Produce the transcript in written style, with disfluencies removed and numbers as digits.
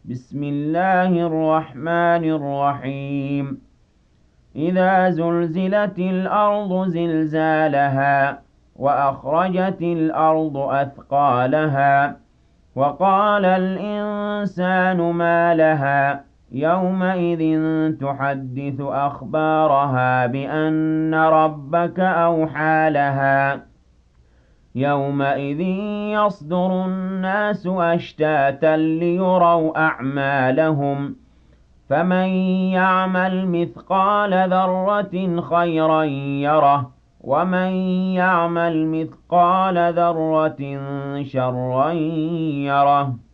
بسم الله الرحمن الرحيم إذا زلزلت الأرض زلزالها وأخرجت الأرض أثقالها وقال الإنسان ما لها يومئذ تحدث أخبارها بأن ربك أوحى لها يومئذ يصدر الناس أشتاتا ليروا أعمالهم فمن يعمل مثقال ذرة خيرا يره ومن يعمل مثقال ذرة شرا يره